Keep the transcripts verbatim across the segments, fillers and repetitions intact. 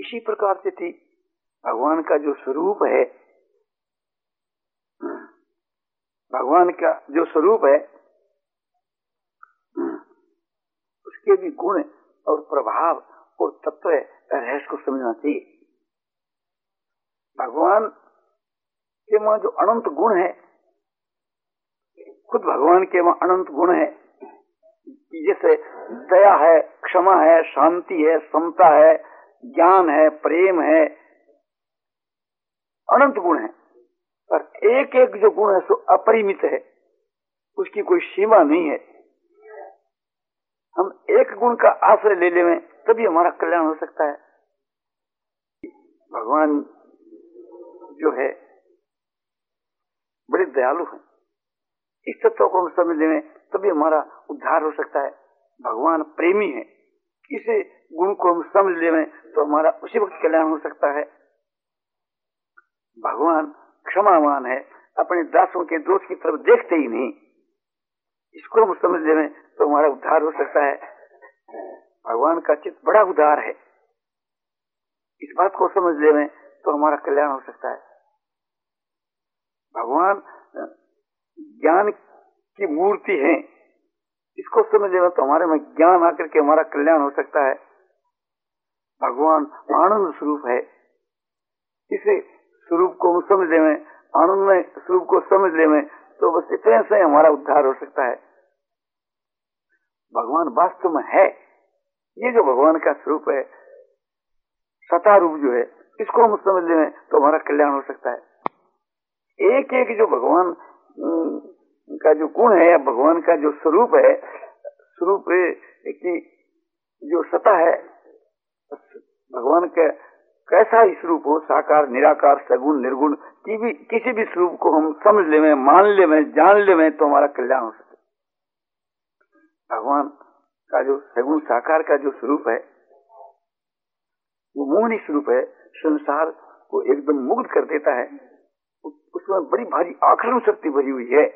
इसी प्रकार से थी भगवान का जो स्वरूप है, भगवान का जो स्वरूप है उसके भी गुण और प्रभाव और तत्व रहस्य को समझना चाहिए। भगवान के वहां जो अनंत गुण है, खुद भगवान के वहां अनंत गुण है, जैसे दया है, क्षमा है, शांति है, समता है, ज्ञान है, प्रेम है, अनंत गुण है। पर एक एक जो गुण है सो अपरिमित है, उसकी कोई सीमा नहीं है। हम एक गुण का आश्रय ले लें तभी हमारा कल्याण हो सकता है। भगवान जो है बड़े दयालु हैं, इस तत्व को हम समझ लें तभी हमारा उद्धार हो सकता है। भगवान प्रेमी है, इस गुण को हम समझ लें तो हमारा उसी वक्त कल्याण हो सकता है। भगवान क्षमावान है, अपने दासों के दोष की तरफ देखते ही नहीं, इसको हम समझ लें तो हमारा उद्धार हो सकता है। भगवान का चित्त बड़ा उदार है, इस बात को समझ लें तो हमारा कल्याण हो सकता है। भगवान ज्ञान की मूर्ति है, इसको समझ लें तो हमारे में ज्ञान आकर के हमारा कल्याण हो सकता है। भगवान आनंद स्वरूप है, इसे स्वरूप को समझ लें, आनंद में स्वरूप को समझ लें तो बस इतने से हमारा उद्धार हो सकता है। भगवान वास्तव में है, ये जो भगवान का स्वरूप है, सता रूप जो है, इसको हम समझ लें तो हमारा कल्याण हो सकता है। एक एक जो भगवान का जो गुण है, भगवान का जो स्वरूप है, स्वरूप की जो सता है, भगवान के कैसा ही स्वरूप हो, साकार, निराकार, सगुण, निर्गुण, की भी किसी भी स्वरूप को हम समझ लें, मान लें, जान लें तो हमारा कल्याण हो सके। भगवान का जो सगुण साकार का जो स्वरूप है वो मोहनी स्वरूप है, संसार को एकदम मुग्ध कर देता है। उसमें बड़ी भारी आकर्षण शक्ति भरी हुई है।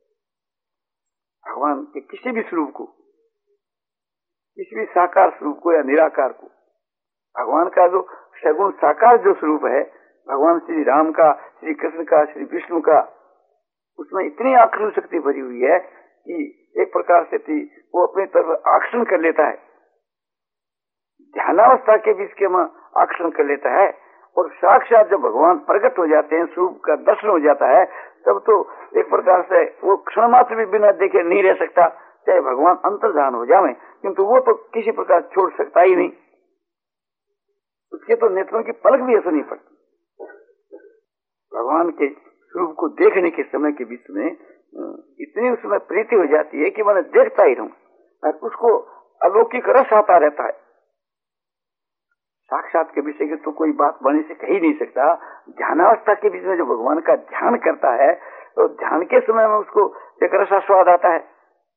भगवान के किसी भी स्वरूप को, किसी भी साकार स्वरूप को या निराकार को, भगवान का जो सगुण साकार जो स्वरूप है, भगवान श्री राम का, श्री कृष्ण का, श्री विष्णु का, उसमें इतनी आकर्षण शक्ति भरी हुई है कि एक प्रकार से थी वो अपनी तरफ आकर्षण कर लेता है। ध्यानावस्था के बीच के में आकर्षण कर लेता है, और साक्षात जब भगवान प्रकट हो जाते हैं, स्वरूप का दर्शन हो जाता है, तब तो एक प्रकार से वो क्षण मात्र भी बिना देखे नहीं रह सकता, चाहे भगवान अंतर्धान हो जाए, किंतु वो तो किसी प्रकार छोड़ सकता ही नहीं। उसके तो नेत्रों की पलक भी ऐसा नहीं पड़ती। भगवान के स्वरूप को देखने के समय के बीच में इतनी उसमें प्रीति हो जाती है कि मैं देखता ही रहूं, और उसको अलौकिक रस आता रहता है। साक्षात के विषय की तो कोई बात बने से कह ही नहीं सकता। ध्यानावस्था के बीच में जो भगवान का ध्यान करता है, तो ध्यान के समय में उसको एक रसास्वाद आता है।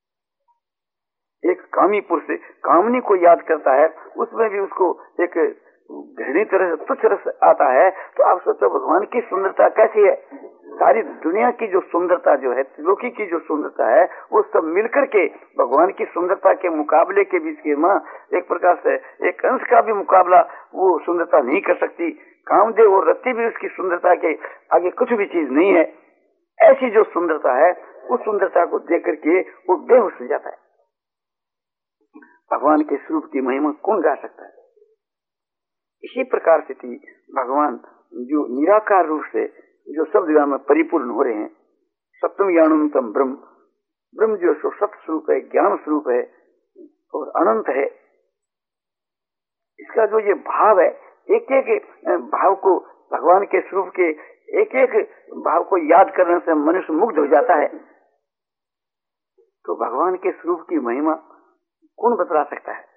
एक कामी पुरुष कामनी को याद करता है, उसमें भी उसको एक घृणी तरह से तुच्छ रस आता है। तो आप सोचो भगवान की सुंदरता कैसी है। सारी दुनिया की जो सुंदरता जो है, त्रिलोकी की जो सुंदरता है, वो सब मिलकर के भगवान की सुंदरता के मुकाबले के बीच के मां एक प्रकार से एक अंश का भी मुकाबला वो सुंदरता नहीं कर सकती। कामदेव और रति भी उसकी सुंदरता के आगे कुछ भी चीज नहीं है। ऐसी जो सुंदरता है, उस सुंदरता को देख करके वो बेहोश हो जाता है। भगवान के स्वरूप की महिमा कौन गा सकता है। इसी प्रकार से थी भगवान जो निराकार रूप से जो सब जगह में परिपूर्ण हो रहे हैं। सप्तम ज्ञानोन्नतम ब्रह्म, ब्रह्म जो सो सत्य स्वरूप है, ज्ञान स्वरूप है और अनंत है। इसका जो ये भाव है, एक एक भाव को, भगवान के स्वरूप के एक एक भाव को याद करने से मनुष्य मुग्ध हो जाता है। तो भगवान के स्वरूप की महिमा कौन बतला सकता है।